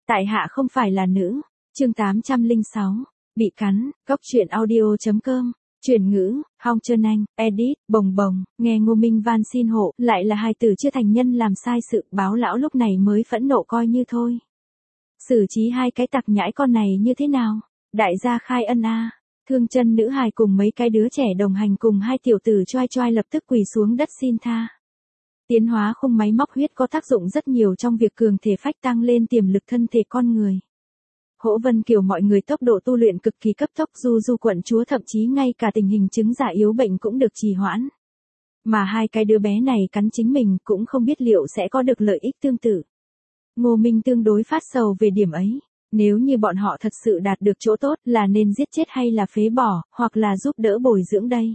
Tại hạ không phải là nữ. Chương 806. Bị cắn. Góc truyện audio.com. Chuyển ngữ, Hong Trơn Anh, edit, bồng bồng, nghe Ngô Minh van xin hộ, lại là hài tử chưa thành nhân làm sai sự, Báo lão lúc này mới phẫn nộ coi như thôi. Xử trí hai cái tặc nhãi con này như thế nào? Đại gia khai ân a. Thương chân nữ hài cùng mấy cái đứa trẻ đồng hành cùng hai tiểu tử choai choai lập tức quỳ xuống đất xin tha. Tiến hóa khung máy móc huyết có tác dụng rất nhiều trong việc cường thể phách tăng lên tiềm lực thân thể con người. Hỗ Vân Kiều mọi người tốc độ tu luyện cực kỳ cấp tốc, Du quận chúa thậm chí ngay cả tình hình chứng giả yếu bệnh cũng được trì hoãn. Mà hai cái đứa bé này cắn chính mình cũng không biết liệu sẽ có được lợi ích tương tự. Ngô Minh tương đối phát sầu về điểm ấy. Nếu như bọn họ thật sự đạt được chỗ tốt là nên giết chết hay là phế bỏ, hoặc là giúp đỡ bồi dưỡng đây.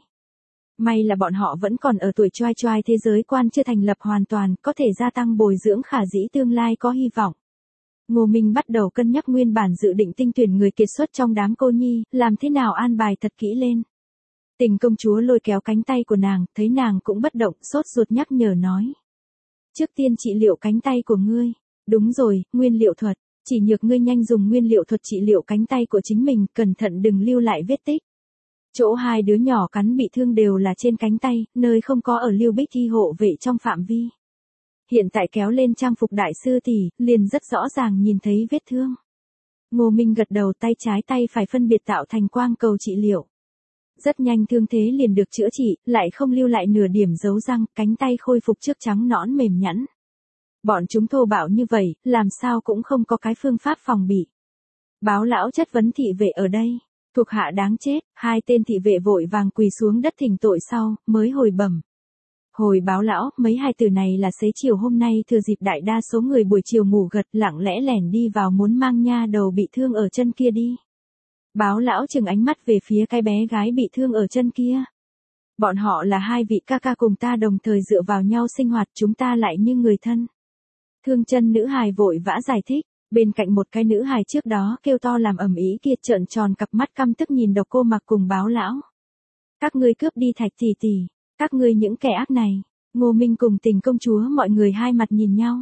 May là bọn họ vẫn còn ở tuổi choai choai, thế giới quan chưa thành lập hoàn toàn, có thể gia tăng bồi dưỡng khả dĩ tương lai có hy vọng. Ngô Minh bắt đầu cân nhắc nguyên bản dự định tinh tuyển người kiệt xuất trong đám cô nhi, làm thế nào an bài thật kỹ lên. Tình công chúa lôi kéo cánh tay của nàng, thấy nàng cũng bất động, sốt ruột nhắc nhở nói. Trước tiên trị liệu cánh tay của ngươi. Đúng rồi, nguyên liệu thuật. Chỉ nhược ngươi nhanh dùng nguyên liệu thuật trị liệu cánh tay của chính mình, cẩn thận đừng lưu lại vết tích. Chỗ hai đứa nhỏ cắn bị thương đều là trên cánh tay, nơi không có ở Lưu Bích Thi hộ vệ trong phạm vi. Hiện tại kéo lên trang phục đại sư tỷ, liền rất rõ ràng nhìn thấy vết thương. Ngô Minh gật đầu, tay trái tay phải phân biệt tạo thành quang cầu trị liệu. Rất nhanh thương thế liền được chữa trị, lại không lưu lại nửa điểm dấu răng, cánh tay khôi phục trước trắng nõn mềm nhẵn. Bọn chúng thô bạo như vậy, làm sao cũng không có cái phương pháp phòng bị. Báo lão chất vấn thị vệ ở đây. Thuộc hạ đáng chết, hai tên thị vệ vội vàng quỳ xuống đất thỉnh tội sau, mới hồi bẩm. Hồi báo lão, mấy hai từ này là xế chiều hôm nay thừa dịp đại đa số người buổi chiều ngủ gật lặng lẽ lẻn đi vào muốn mang nha đầu bị thương ở chân kia đi. Báo lão chừng ánh mắt về phía cái bé gái bị thương ở chân kia. Bọn họ là hai vị ca ca cùng ta đồng thời dựa vào nhau sinh hoạt, chúng ta lại như người thân. Thương chân nữ hài vội vã giải thích. Bên cạnh một cái nữ hài trước đó kêu to làm ầm ĩ kia trợn tròn cặp mắt căm tức nhìn Độc Cô Mặc cùng Báo lão. Các ngươi cướp đi Thạch tỷ tỷ, các ngươi những kẻ ác này. Ngô Minh cùng Tình công chúa mọi người hai mặt nhìn nhau.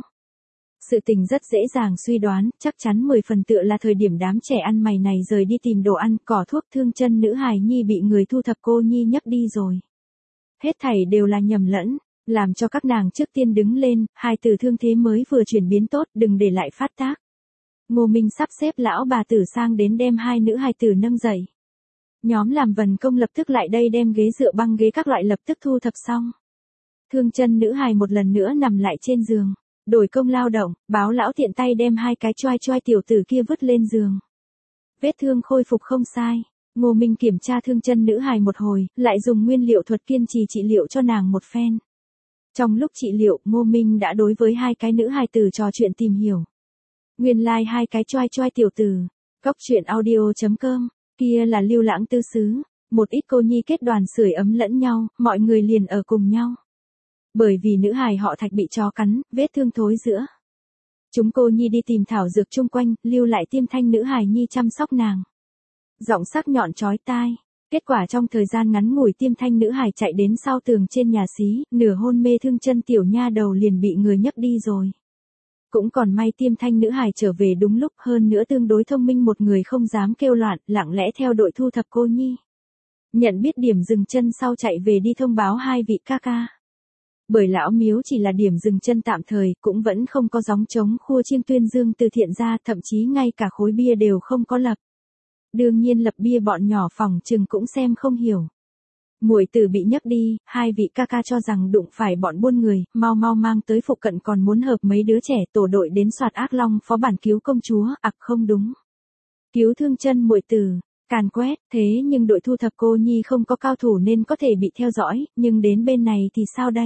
Sự tình rất dễ dàng suy đoán, chắc chắn 10 phần tựa là thời điểm đám trẻ ăn mày này rời đi tìm đồ ăn, cỏ thuốc. Thương chân nữ hài nhi bị người thu thập cô nhi nhấc đi rồi. Hết thảy đều là nhầm lẫn. Làm cho các nàng trước tiên đứng lên, hai từ thương thế mới vừa chuyển biến tốt, đừng để lại phát tác. Ngô Minh sắp xếp lão bà tử sang đến đem hai nữ hài tử nâng dậy. Nhóm làm vần công lập tức lại đây đem ghế dựa băng ghế các loại lập tức thu thập xong. Thương chân nữ hài một lần nữa nằm lại trên giường. Đổi công lao động, Báo lão tiện tay đem hai cái choai choai tiểu tử kia vứt lên giường. Vết thương khôi phục không sai. Ngô Minh kiểm tra thương chân nữ hài một hồi, lại dùng nguyên liệu thuật kiên trì trị liệu cho nàng một phen. Trong lúc trị liệu, Ngô Minh đã đối với hai cái nữ hài tử trò chuyện tìm hiểu. Nguyên lai hai cái choai choai tiểu tử. Góc truyện audio.com. Kia là Lưu Lãng Tư xứ. Một ít cô nhi kết đoàn sưởi ấm lẫn nhau, mọi người liền ở cùng nhau. Bởi vì nữ hài họ Thạch bị chó cắn, vết thương thối giữa. Chúng cô nhi đi tìm thảo dược chung quanh, lưu lại Tiêm Thanh nữ hài nhi chăm sóc nàng. Giọng sắc nhọn chói tai. Kết quả trong thời gian ngắn ngủi Tiêm Thanh nữ hài chạy đến sau tường trên nhà xí, nửa hôn mê thương chân tiểu nha đầu liền bị người nhấc đi rồi. Cũng còn may Tiêm Thanh nữ hài trở về đúng lúc, hơn nữa tương đối thông minh, một người không dám kêu loạn, lặng lẽ theo đội thu thập cô nhi. Nhận biết điểm dừng chân sau chạy về đi thông báo hai vị ca ca. Bởi lão miếu chỉ là điểm dừng chân tạm thời, cũng vẫn không có gióng trống khua chiêng tuyên dương từ thiện ra, thậm chí ngay cả khối bia đều không có lập. Đương nhiên lập bia bọn nhỏ phòng chừng cũng xem không hiểu. Muội tử bị nhấc đi, hai vị ca ca cho rằng đụng phải bọn buôn người, mau mau mang tới phụ cận, còn muốn hợp mấy đứa trẻ tổ đội đến soạt ác long phó bản cứu công chúa, không đúng. Cứu thương chân muội tử, càn quét, thế nhưng đội thu thập cô nhi không có cao thủ nên có thể bị theo dõi, nhưng đến bên này thì sao đây?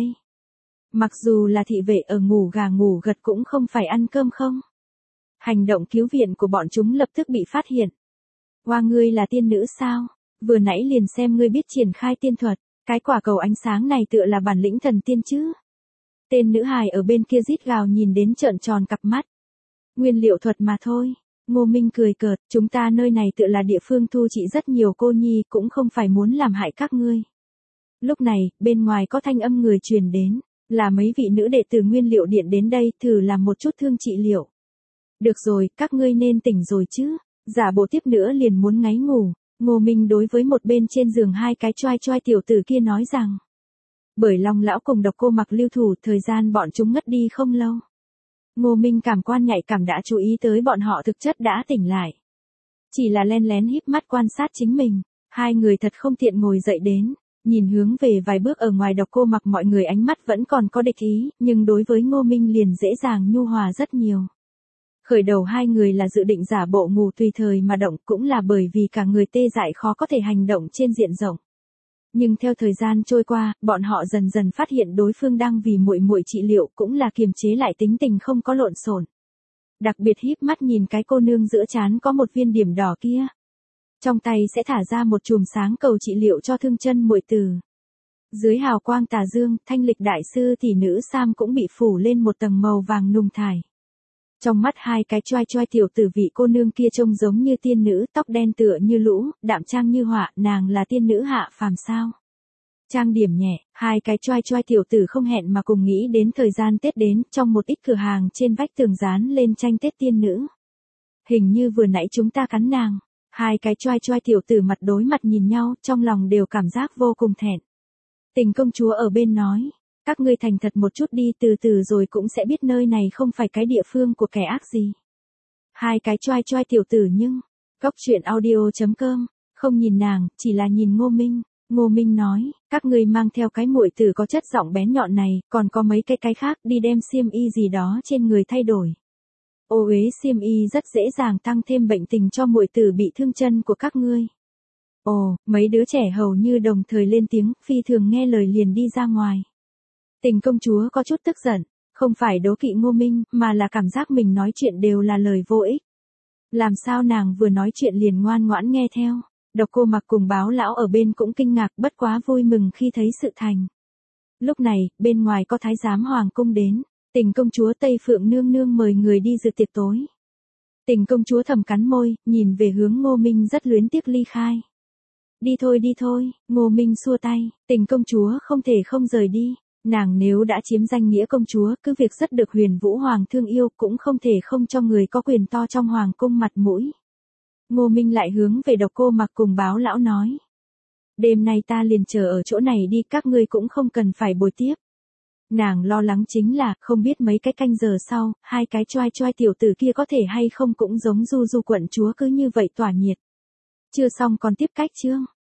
Mặc dù là thị vệ ở ngủ gà ngủ gật cũng không phải ăn cơm không? Hành động cứu viện của bọn chúng lập tức bị phát hiện. Hoa, ngươi là tiên nữ sao? Vừa nãy liền xem ngươi biết triển khai tiên thuật, cái quả cầu ánh sáng này tựa là bản lĩnh thần tiên chứ. Tên nữ hài ở bên kia rít gào nhìn đến trợn tròn cặp mắt. Nguyên liệu thuật mà thôi. Ngô Minh cười cợt, chúng ta nơi này tựa là địa phương thu trị rất nhiều cô nhi, cũng không phải muốn làm hại các ngươi. Lúc này, bên ngoài có thanh âm người truyền đến, là mấy vị nữ đệ tử Nguyên liệu điện đến đây, thử làm một chút thương trị liệu. Được rồi, các ngươi nên tỉnh rồi chứ. Giả bộ tiếp nữa liền muốn ngáy ngủ. Ngô Minh đối với một bên trên giường hai cái choai choai tiểu tử kia nói rằng. Bởi Long lão cùng Độc Cô Mặc lưu thủ, thời gian bọn chúng ngất đi không lâu. Ngô Minh cảm quan nhạy cảm đã chú ý tới bọn họ thực chất đã tỉnh lại. Chỉ là len lén híp mắt quan sát chính mình, hai người thật không tiện ngồi dậy đến, nhìn hướng về vài bước ở ngoài Độc Cô Mặc, mọi người ánh mắt vẫn còn có địch ý, nhưng đối với Ngô Minh liền dễ dàng nhu hòa rất nhiều. Khởi đầu hai người là dự định giả bộ ngủ tùy thời mà động, cũng là bởi vì cả người tê dại khó có thể hành động trên diện rộng. Nhưng theo thời gian trôi qua, bọn họ dần dần phát hiện đối phương đang vì muội muội trị liệu, cũng là kiềm chế lại tính tình không có lộn xộn. Đặc biệt híp mắt nhìn cái cô nương giữa trán có một viên điểm đỏ kia. Trong tay sẽ thả ra một chùm sáng cầu trị liệu cho thương chân muội tử. Dưới hào quang tà dương, thanh lịch đại sư tỷ nữ Sam cũng bị phủ lên một tầng màu vàng nùng thải. Trong mắt hai cái choai choai tiểu tử vị cô nương kia trông giống như tiên nữ, tóc đen tựa như lũ, đạm trang như họa, nàng là tiên nữ hạ phàm sao? Trang điểm nhẹ, hai cái choai choai tiểu tử không hẹn mà cùng nghĩ đến thời gian Tết đến, trong một ít cửa hàng trên vách tường dán lên tranh Tết tiên nữ. Hình như vừa nãy chúng ta cắn nàng. Hai cái choai choai tiểu tử mặt đối mặt nhìn nhau, trong lòng đều cảm giác vô cùng thẹn. Tình công chúa ở bên nói, các ngươi thành thật một chút đi, từ từ rồi cũng sẽ biết nơi này không phải cái địa phương của kẻ ác gì. Hai cái choai choai tiểu tử nhưng, Cốc Truyện Audio.com, không nhìn nàng, chỉ là nhìn Ngô Minh. Ngô Minh nói, các ngươi mang theo cái muội tử có chất giọng bén nhọn này, còn có mấy cái khác, đi đem xiêm y gì đó trên người thay đổi. Ô uế xiêm y rất dễ dàng tăng thêm bệnh tình cho muội tử bị thương chân của các ngươi. Ồ, mấy đứa trẻ hầu như đồng thời lên tiếng, phi thường nghe lời liền đi ra ngoài. Tình công chúa có chút tức giận, không phải đố kỵ Ngô Minh, mà là cảm giác mình nói chuyện đều là lời vô ích. Làm sao nàng vừa nói chuyện liền ngoan ngoãn nghe theo. Độc Cô Mặc cùng Báo lão ở bên cũng kinh ngạc, bất quá vui mừng khi thấy sự thành. Lúc này, bên ngoài có thái giám hoàng cung đến, Tình công chúa Tây Phượng nương nương mời người đi dự tiệc tối. Tình công chúa thầm cắn môi, nhìn về hướng Ngô Minh rất luyến tiếc ly khai. Đi thôi, Ngô Minh xua tay, Tình công chúa không thể không rời đi. Nàng nếu đã chiếm danh nghĩa công chúa, cứ việc rất được Huyền Vũ Hoàng thương yêu, cũng không thể không cho người có quyền to trong hoàng cung mặt mũi. Ngô Minh lại hướng về Độc Cô Mặc cùng Báo lão nói. Đêm nay ta liền chờ ở chỗ này đi, các ngươi cũng không cần phải bồi tiếp. Nàng lo lắng chính là, không biết mấy cái canh giờ sau, hai cái choai choai tiểu tử kia có thể hay không cũng giống Du Du quận chúa cứ như vậy tỏa nhiệt. Chưa xong còn tiếp cách chương.